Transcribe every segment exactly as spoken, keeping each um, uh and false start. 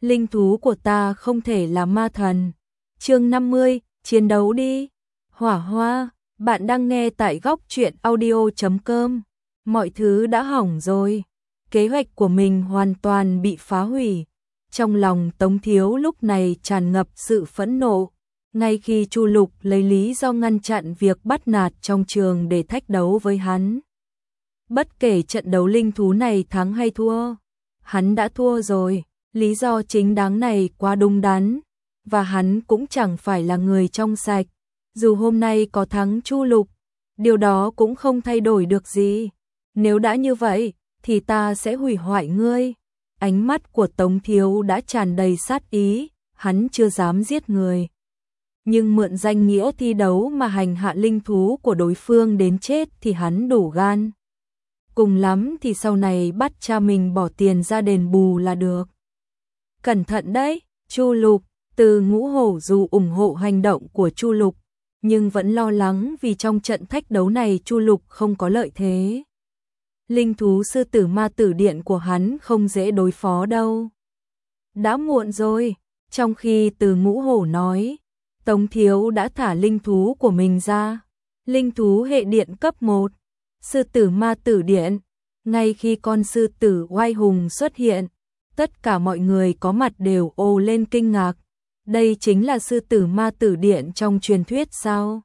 Linh thú của ta không thể là ma thần. Chương năm mươi, chiến đấu đi. Hỏa Hoa, bạn đang nghe tại góc truyện audio chấm com. Mọi thứ đã hỏng rồi. Kế hoạch của mình hoàn toàn bị phá hủy. Trong lòng Tống Thiếu lúc này tràn ngập sự phẫn nộ. Ngay khi Chu Lục lấy lý do ngăn chặn việc bắt nạt trong trường để thách đấu với hắn. Bất kể trận đấu linh thú này thắng hay thua, hắn đã thua rồi. Lý do chính đáng này quá đúng đắn, và hắn cũng chẳng phải là người trong sạch. Dù hôm nay có thắng Chu Lục, điều đó cũng không thay đổi được gì. Nếu đã như vậy, thì ta sẽ hủy hoại ngươi. Ánh mắt của Tống Thiếu đã tràn đầy sát ý, hắn chưa dám giết người. Nhưng mượn danh nghĩa thi đấu mà hành hạ linh thú của đối phương đến chết thì hắn đủ gan. Cùng lắm thì sau này bắt cha mình bỏ tiền ra đền bù là được. Cẩn thận đấy, Chu Lục. Từ Ngũ Hổ dù ủng hộ hành động của Chu Lục, nhưng vẫn lo lắng vì trong trận thách đấu này Chu Lục không có lợi thế. Linh thú sư tử ma tử điện của hắn không dễ đối phó đâu. Đã muộn rồi, trong khi Từ Ngũ Hổ nói, Tống Thiếu đã thả linh thú của mình ra. Linh thú hệ điện cấp một, sư tử ma tử điện. Ngay khi con sư tử oai hùng xuất hiện, tất cả mọi người có mặt đều ồ lên kinh ngạc. Đây chính là sư tử ma tử điện trong truyền thuyết sao?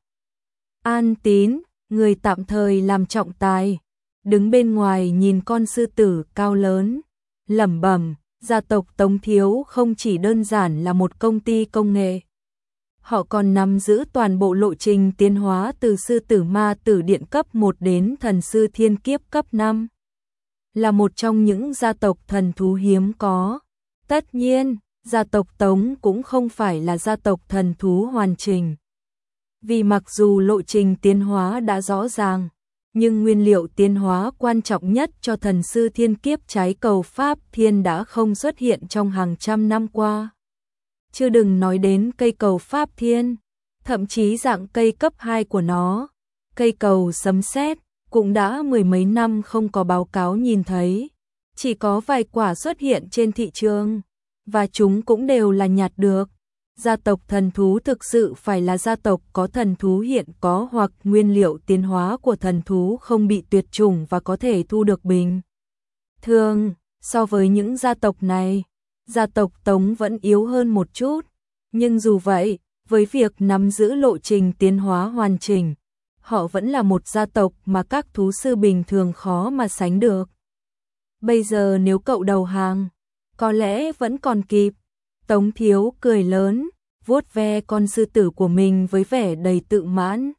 An Tín, người tạm thời làm trọng tài, đứng bên ngoài nhìn con sư tử cao lớn, lẩm bẩm, gia tộc Tống Thiếu không chỉ đơn giản là một công ty công nghệ. Họ còn nắm giữ toàn bộ lộ trình tiến hóa từ sư tử ma tử điện cấp một đến thần sư thiên kiếp cấp năm. Là một trong những gia tộc thần thú hiếm có. Tất nhiên, gia tộc Tống cũng không phải là gia tộc thần thú hoàn chỉnh. Vì mặc dù lộ trình tiến hóa đã rõ ràng, nhưng nguyên liệu tiến hóa quan trọng nhất cho thần sư thiên kiếp trái cầu Pháp Thiên đã không xuất hiện trong hàng trăm năm qua. Chưa đừng nói đến cây cầu Pháp Thiên, thậm chí dạng cây cấp hai của nó, cây cầu sấm sét, cũng đã mười mấy năm không có báo cáo nhìn thấy. Chỉ có vài quả xuất hiện trên thị trường, và chúng cũng đều là nhặt được. Gia tộc thần thú thực sự phải là gia tộc có thần thú hiện có hoặc nguyên liệu tiến hóa của thần thú không bị tuyệt chủng và có thể thu được bình thường. So với những gia tộc này, gia tộc Tống vẫn yếu hơn một chút. Nhưng dù vậy, với việc nắm giữ lộ trình tiến hóa hoàn chỉnh, họ vẫn là một gia tộc mà các thú sư bình thường khó mà sánh được. Bây giờ nếu cậu đầu hàng, có lẽ vẫn còn kịp. Tống Thiếu cười lớn, vuốt ve con sư tử của mình với vẻ đầy tự mãn.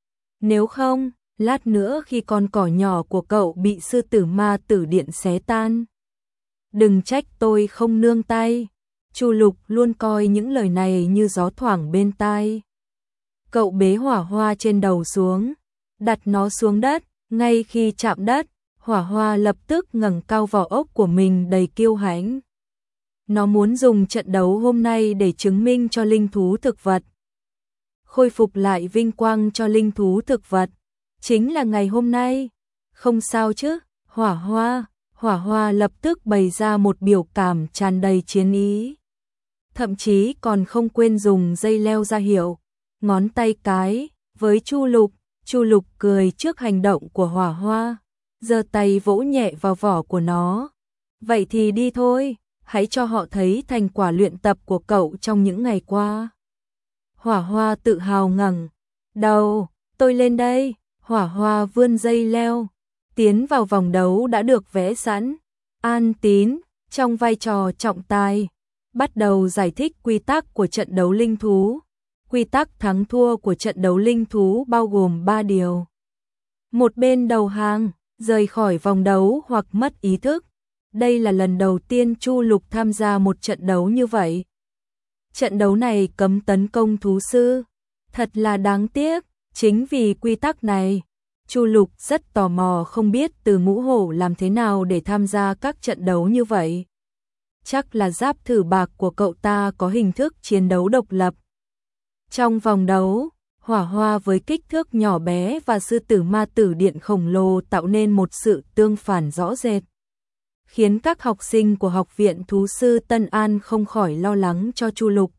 Nếu không, lát nữa khi con cỏ nhỏ của cậu bị sư tử ma tử điện xé tan, đừng trách tôi không nương tay. Chu Lục luôn coi những lời này như gió thoảng bên tai. Cậu bế Hỏa Hoa trên đầu xuống, đặt nó xuống đất. Ngay khi chạm đất, Hỏa Hoa lập tức ngẩng cao vỏ ốc của mình đầy kiêu hãnh. Nó muốn dùng trận đấu hôm nay để chứng minh cho linh thú thực vật, khôi phục lại vinh quang cho linh thú thực vật. Chính là ngày hôm nay. Không sao chứ, Hỏa Hoa. Hỏa Hoa lập tức bày ra một biểu cảm tràn đầy chiến ý. Thậm chí còn không quên dùng dây leo ra hiệu, ngón tay cái, với Chu Lục. Chu Lục cười trước hành động của Hỏa Hoa, giơ tay vỗ nhẹ vào vỏ của nó. Vậy thì đi thôi, hãy cho họ thấy thành quả luyện tập của cậu trong những ngày qua. Hỏa Hoa tự hào ngẩng đầu, tôi lên đây. Hỏa Hoa vươn dây leo, tiến vào vòng đấu đã được vẽ sẵn. An Tín, trong vai trò trọng tài, bắt đầu giải thích quy tắc của trận đấu linh thú. Quy tắc thắng thua của trận đấu linh thú bao gồm ba điều. Một bên đầu hàng, rời khỏi vòng đấu hoặc mất ý thức. Đây là lần đầu tiên Chu Lục tham gia một trận đấu như vậy. Trận đấu này cấm tấn công thú sư. Thật là đáng tiếc, chính vì quy tắc này, Chu Lục rất tò mò không biết Từ Ngũ Hổ làm thế nào để tham gia các trận đấu như vậy. Chắc là giáp thử bạc của cậu ta có hình thức chiến đấu độc lập. Trong vòng đấu, Hỏa Hoa với kích thước nhỏ bé và sư tử ma tử điện khổng lồ tạo nên một sự tương phản rõ rệt. khiến các học sinh của Học viện Thú sư Tân An không khỏi lo lắng cho Chu Lục.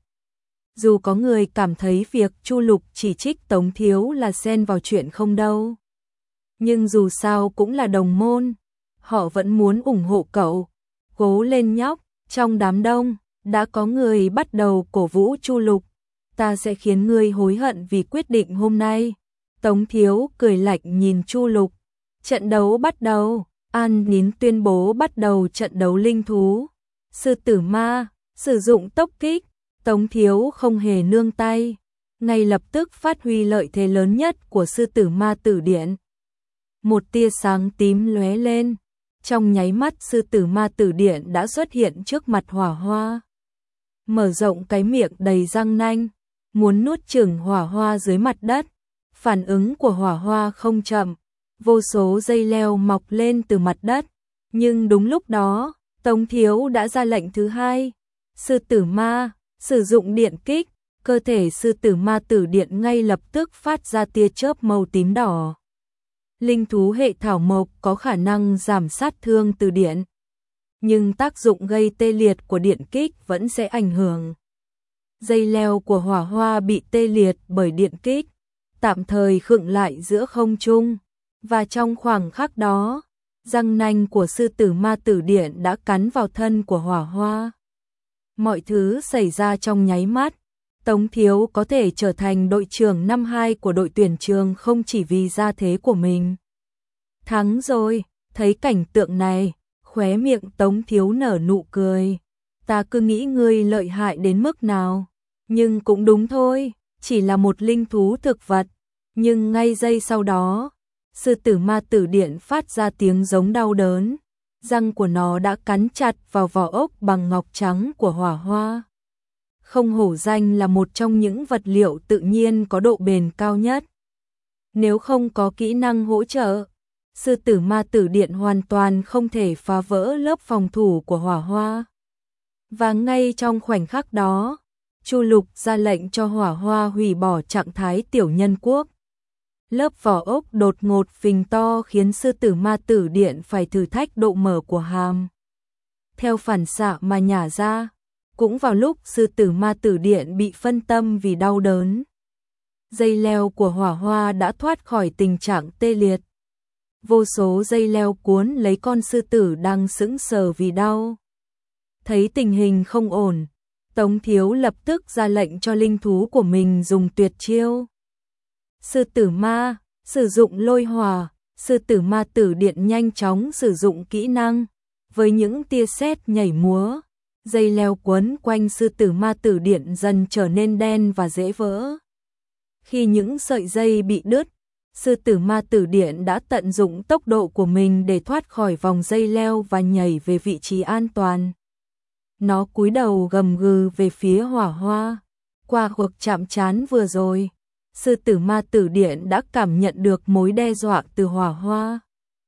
Dù có người cảm thấy việc Chu Lục chỉ trích Tống Thiếu là xen vào chuyện không đâu, nhưng dù sao cũng là đồng môn, họ vẫn muốn ủng hộ cậu. Cố lên nhóc, trong đám đông, đã có người bắt đầu cổ vũ Chu Lục. Ta sẽ khiến ngươi hối hận vì quyết định hôm nay. Tống Thiếu cười lạnh nhìn Chu Lục. Trận đấu bắt đầu, An Nín tuyên bố bắt đầu trận đấu linh thú. Sư tử ma, sử dụng tốc kích, Tống Thiếu không hề nương tay, ngay lập tức phát huy lợi thế lớn nhất của sư tử ma tử điện. Một tia sáng tím lóe lên, trong nháy mắt sư tử ma tử điện đã xuất hiện trước mặt Hỏa Hoa. Mở rộng cái miệng đầy răng nanh, muốn nuốt chửng Hỏa Hoa dưới mặt đất. Phản ứng của Hỏa Hoa không chậm, vô số dây leo mọc lên từ mặt đất. Nhưng đúng lúc đó, Tống Thiếu đã ra lệnh thứ hai. Sư tử ma, sử dụng điện kích, cơ thể sư tử ma tử điện ngay lập tức phát ra tia chớp màu tím đỏ. Linh thú hệ thảo mộc có khả năng giảm sát thương từ điện, nhưng tác dụng gây tê liệt của điện kích vẫn sẽ ảnh hưởng. Dây leo của Hỏa Hoa bị tê liệt bởi điện kích, tạm thời khựng lại giữa không trung, và trong khoảng khắc đó, răng nanh của sư tử ma tử điện đã cắn vào thân của Hỏa Hoa. Mọi thứ xảy ra trong nháy mắt. Tống Thiếu có thể trở thành đội trưởng năm hai của đội tuyển trường không chỉ vì gia thế của mình. Thắng rồi, thấy cảnh tượng này, khóe miệng Tống Thiếu nở nụ cười. Ta cứ nghĩ ngươi lợi hại đến mức nào, nhưng cũng đúng thôi, chỉ là một linh thú thực vật. Nhưng ngay giây sau đó, sư tử ma tử điện phát ra tiếng giống đau đớn, răng của nó đã cắn chặt vào vỏ ốc bằng ngọc trắng của Hỏa Hoa. Không hổ danh là một trong những vật liệu tự nhiên có độ bền cao nhất. Nếu không có kỹ năng hỗ trợ, sư tử ma tử điện hoàn toàn không thể phá vỡ lớp phòng thủ của Hỏa Hoa. Và ngay trong khoảnh khắc đó, Chu Lục ra lệnh cho Hỏa Hoa hủy bỏ trạng thái tiểu nhân quốc. Lớp vỏ ốc đột ngột phình to khiến sư tử ma tử điện phải thử thách độ mở của hàm. Theo phản xạ mà nhả ra. Cũng vào lúc sư tử ma tử điện bị phân tâm vì đau đớn, dây leo của Hỏa Hoa đã thoát khỏi tình trạng tê liệt. Vô số dây leo cuốn lấy con sư tử đang sững sờ vì đau. Thấy tình hình không ổn, Tống Thiếu lập tức ra lệnh cho linh thú của mình dùng tuyệt chiêu. Sư tử ma, sử dụng lôi hỏa, sư tử ma tử điện nhanh chóng sử dụng kỹ năng, với những tia sét nhảy múa. Dây leo quấn quanh sư tử ma tử điện dần trở nên đen và dễ vỡ. Khi những sợi dây bị đứt, sư tử ma tử điện đã tận dụng tốc độ của mình để thoát khỏi vòng dây leo và nhảy về vị trí an toàn. Nó cúi đầu gầm gừ về phía Hỏa Hoa. Qua cuộc chạm trán vừa rồi, sư tử ma tử điện đã cảm nhận được mối đe dọa từ Hỏa Hoa.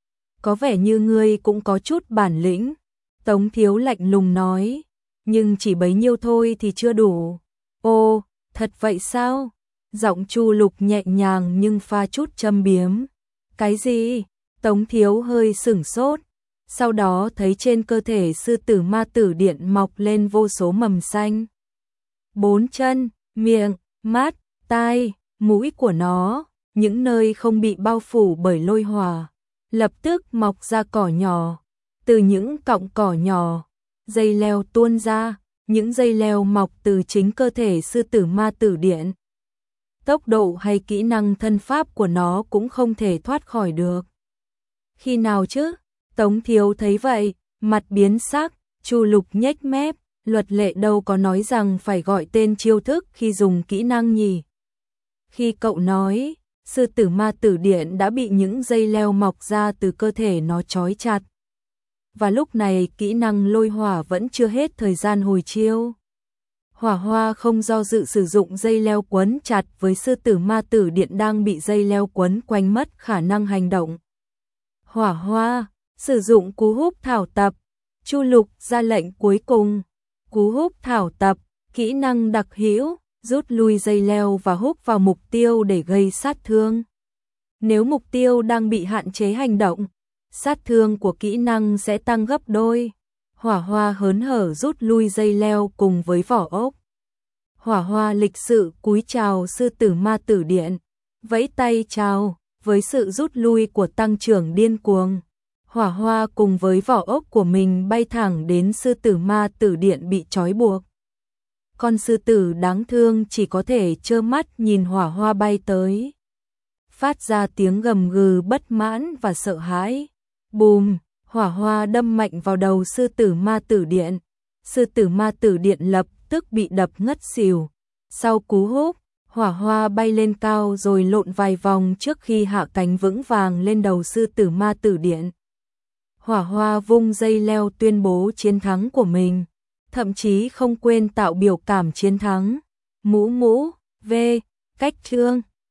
Có vẻ như ngươi cũng có chút bản lĩnh. Tống Thiếu lạnh lùng nói, nhưng chỉ bấy nhiêu thôi thì chưa đủ. Ô, thật vậy sao? Giọng Chu Lục nhẹ nhàng nhưng pha chút châm biếm. Cái gì? Tống Thiếu hơi sửng sốt, sau đó thấy trên cơ thể sư tử ma tử điện mọc lên vô số mầm xanh. Bốn chân, miệng, mắt, tai, mũi của nó, những nơi không bị bao phủ bởi lôi hỏa, lập tức mọc ra cỏ nhỏ. Từ những cọng cỏ nhỏ, dây leo tuôn ra, những dây leo mọc từ chính cơ thể sư tử ma tử điện. Tốc độ hay kỹ năng thân pháp của nó cũng không thể thoát khỏi được. Khi nào chứ? Tống Thiếu thấy vậy, mặt biến sắc, Chu Lục nhếch mép, luật lệ đâu có nói rằng phải gọi tên chiêu thức khi dùng kỹ năng nhỉ. Khi cậu nói, sư tử ma tử điện đã bị những dây leo mọc ra từ cơ thể nó trói chặt. Và lúc này kỹ năng lôi hỏa vẫn chưa hết thời gian hồi chiêu. Hỏa Hoa không do dự sử dụng dây leo quấn chặt với sư tử ma tử điện đang bị dây leo quấn quanh mất khả năng hành động. Hỏa Hoa, sử dụng cú húp thảo tập. Chu Lục ra lệnh cuối cùng. Cú húp thảo tập, kỹ năng đặc hữu, rút lui dây leo và húp vào mục tiêu để gây sát thương. Nếu mục tiêu đang bị hạn chế hành động, sát thương của kỹ năng sẽ tăng gấp đôi. Hỏa Hoa hớn hở rút lui dây leo cùng với vỏ ốc. Hỏa Hoa lịch sự cúi chào sư tử ma tử điện, vẫy tay chào, với sự rút lui của tăng trưởng điên cuồng. Hỏa Hoa cùng với vỏ ốc của mình bay thẳng đến sư tử ma tử điện bị trói buộc. Con sư tử đáng thương chỉ có thể trơ mắt nhìn Hỏa Hoa bay tới, phát ra tiếng gầm gừ bất mãn và sợ hãi. Bùm, Hỏa Hoa đâm mạnh vào đầu sư tử ma tử điện. Sư tử ma tử điện lập tức bị đập ngất xỉu. Sau cú húc, Hỏa Hoa bay lên cao rồi lộn vài vòng trước khi hạ cánh vững vàng lên đầu sư tử ma tử điện. Hỏa Hoa vung dây leo tuyên bố chiến thắng của mình, thậm chí không quên tạo biểu cảm chiến thắng. Mũ mũ, V, cách trương.